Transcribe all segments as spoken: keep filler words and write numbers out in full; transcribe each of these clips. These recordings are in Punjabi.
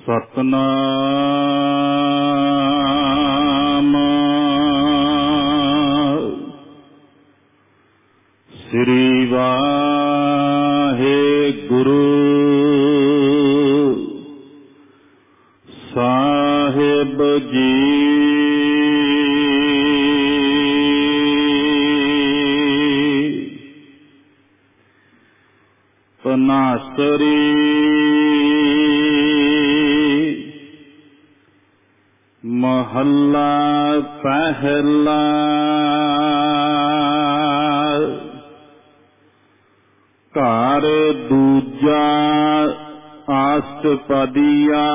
ਸਤਨਾਮ ਸ੍ਰੀ ਵਾਹਿਗੁਰੂ ਸਾਹਿਬ ਜੀ। ਤਨਾਸਰੀ ਮਹੱਲਾ ਪਹਿਲਾ। ਘਰ ਦੂਜਾ ਅਸ਼ਟਪਦੀਆ।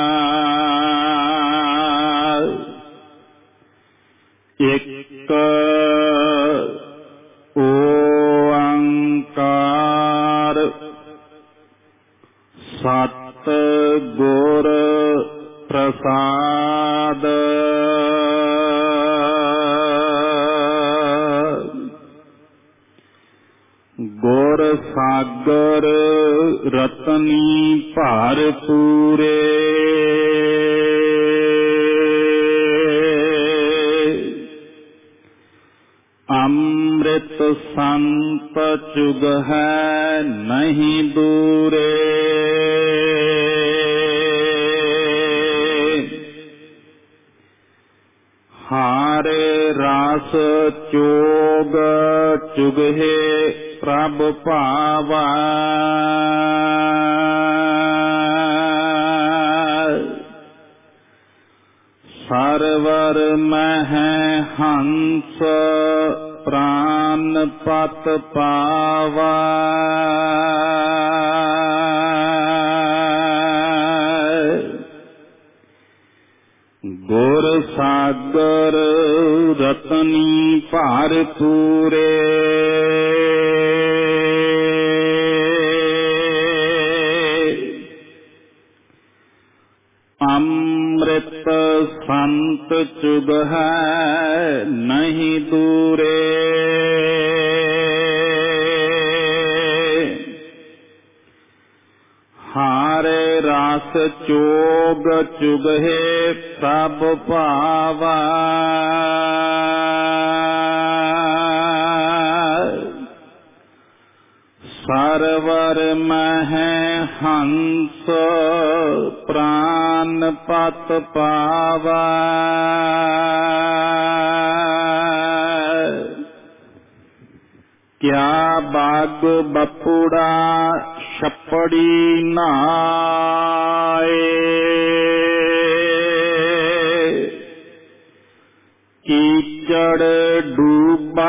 ਇੱਕ ਓੰਕਾਰ ਸਤ ਗੁਰ ਪ੍ਰਸਾਦ। ਗੁਰ ਸਾਗਰ ਰਤਨੀ ਭਰਪੂਰੇ। ਅੰਮ੍ਰਿਤ ਸੰਤ ਚੁਗਹਿ ਨਹੀਂ ਦੂਰੇ। ਹਾਰੇ ਰਾਸ ਚੋਗ ਚੁਗਹਿ ਪ੍ਰਭ ਭਾਵਾ। ਸਰਵਰ ਮਹਿ ਹੰਸ ਪ੍ਰਾਨ ਪਤ ਪਾਵਾ। ਗੁਰ ਸਾਗਰ ਰਤਨੀ ਭਰਪੂਰੇ। ਅੰਮ੍ਰਿਤ ਸੰਤ ਚੁਗਹਿ ਨਹੀਂ ਦੂਰੇ। ਹਾਰੇ ਰਾਸ ਚੋਗ ਚੁਗਹਿ ਪ੍ਰਭ ਭਾਵਾ। ਸਰਵਰ ਮਹਿ ਹੰਸ ਪ੍ਰਾਨ ਪਤ ਪਾਵਾ। ਕਿਆ ਬਾਗ ਬਪੁੜਾ ਛੱਪੜੀ ਨਾਏ। ਕੀਚੜ ਡੂਬਾ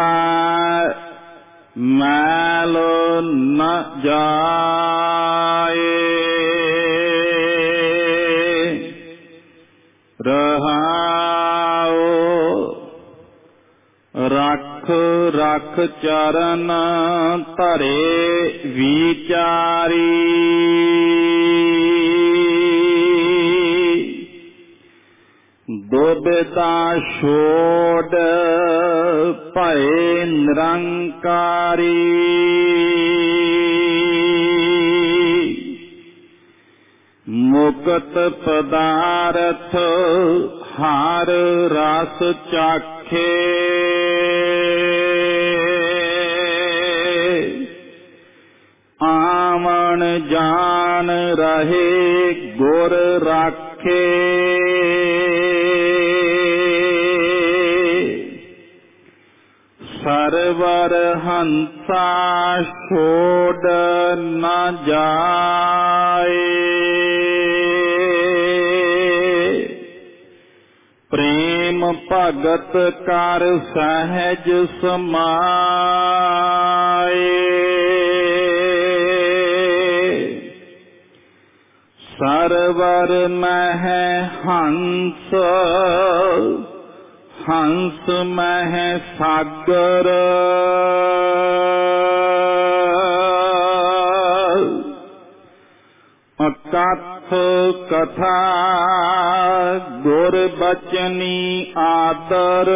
ਮੈਲ ਨ ਜਾਏ। ਰਹਾਉ ਰੱਖ ਰੱਖ ਚਰਨ ਧਰੇ ਵਿਚਾਰੀ। ਦੁਬਿਧਾ ਛੋੜ ਭਏ ਨਿਰੰਕਾਰੀ। ਮੁਕਤ ਪਦਾਰਥ ਹਰ ਰਸ ਚਾਖੇ। ਆਵਣ ਜਾਣ ਰਹੇ ਗੁਰ ਰਾਖੇ। ਸਰਵਰ ਹੰਸਾ ਛੋੜ ਨ ਜਾਏ। ਪ੍ਰੇਮ ਭਗਤ ਕਰ ਸਹਿਜ ਸਮਾਏ। ਸਰਵਰ ਮਹਿ ਹੰਸ ਹੰਸ ਮਹਿ ਸਾਗਰ। ਅਕਥ ਕਥਾ ਗੁਰ ਬਚਨੀ ਆਦਰ।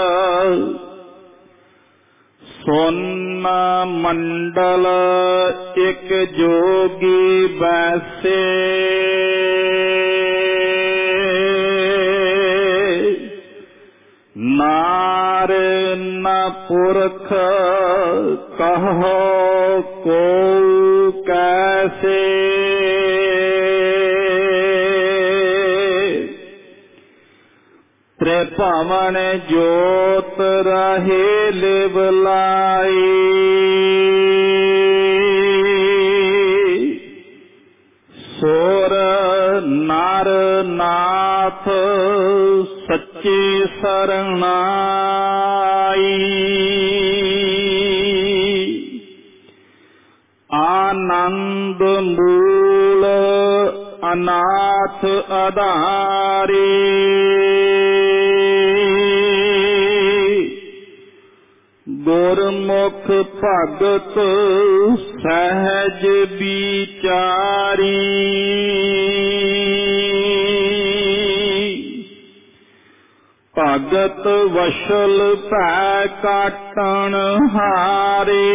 ਸੁਨ ਮੰਡਲ एक जोगी बैसे नार न पुरख कहो को कैसे। त्रिभुवन ज्योत रहे लिवलाई सोर नार नाथ सच्ची शरणाई। आनंद मूल अनाथ आधारी गुरमुख भगत सहज विचारी। भगत वशल भै काटन हारे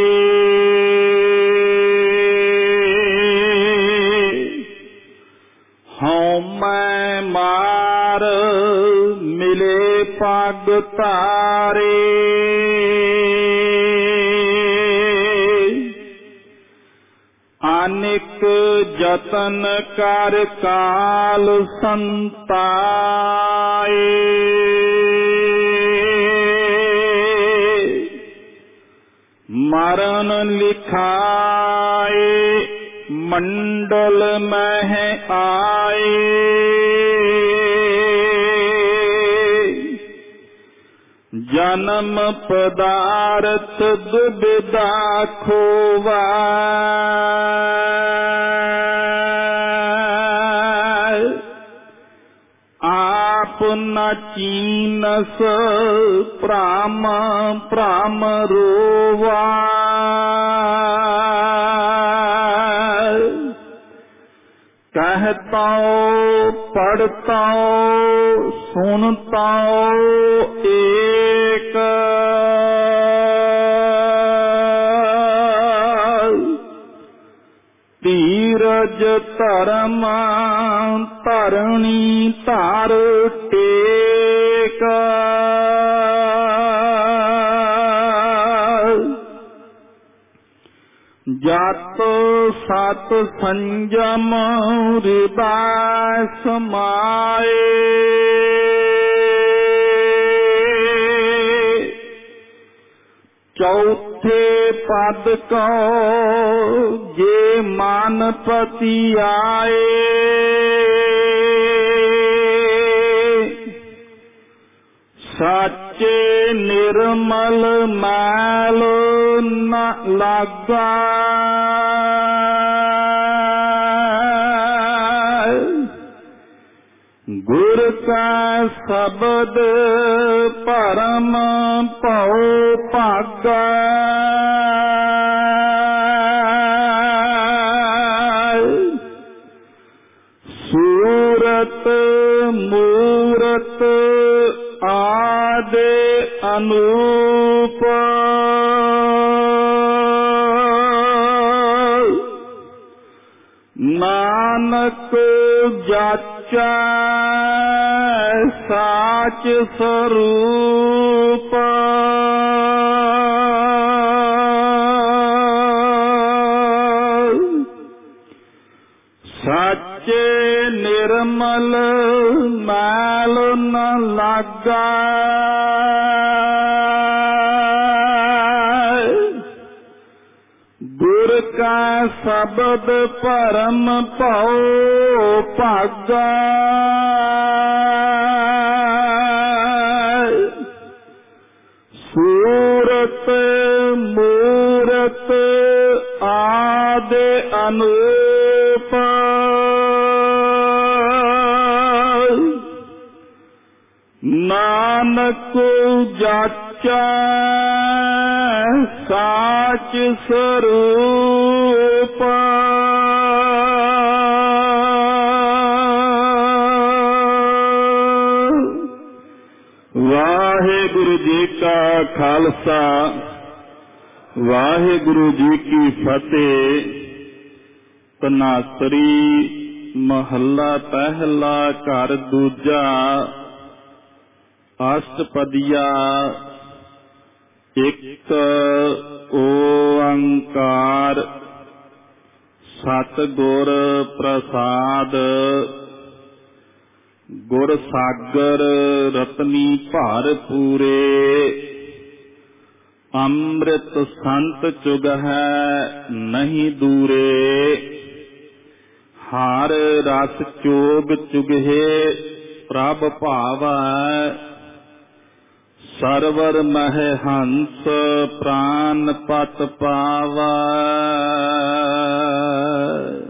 हौमै मार मिले पग तारे। अनेक जतन कर काल संताए मरण लिखाए मंडल में आए। जन्म पदार्थ दुविधा खोवा आप न चीनस प्राम प्राम रोवा। कहता पढ़ता सुनता एक धीरज धर्म धरणी तार टेक। जात सत संयम हृदय समाए चौथे पद को ये मानपति आए। साचे निर्मल मैल न लगा गुर का शब्द परम पौ भागा। सूरत मूरत आदि अनूप नानक जाचा साच स्वरूप। साचे निर्मल मैल न लागा गुर का शब्द परम पौ भागा। सूरत मूरत आदि अनूप नानक जाचा साच स्वरूप। वाहेगुरु जी का खालसा वाहेगुरु जी की फतेह। ਤਨਾਸਰੀ ਮਹੱਲਾ ਪਹਿਲਾ ਘਰ ਦੂਜਾ ਅਸ਼ਟਪਦੀਆ। ਇੱਕ ਓੰਕਾਰ ਸਤਿਗੁਰ ਪ੍ਰਸਾਦ। ਗੁਰ ਸਾਗਰ ਰਤਨੀ ਭਰ ਪੂਰੇ, ਅੰਮ੍ਰਿਤ ਸੰਤ ਚੁਗਹਿ ਨਹੀਂ ਦੂਰੇ। ਹਰ ਰਸ ਚੋਗ ਚੁਗਹਿ ਪ੍ਰਭ ਭਾਵੈ, ਸਰਵਰ ਮਹਿ ਹੰਸ ਪ੍ਰਾਨ ਪਤ ਪਾਵੈ।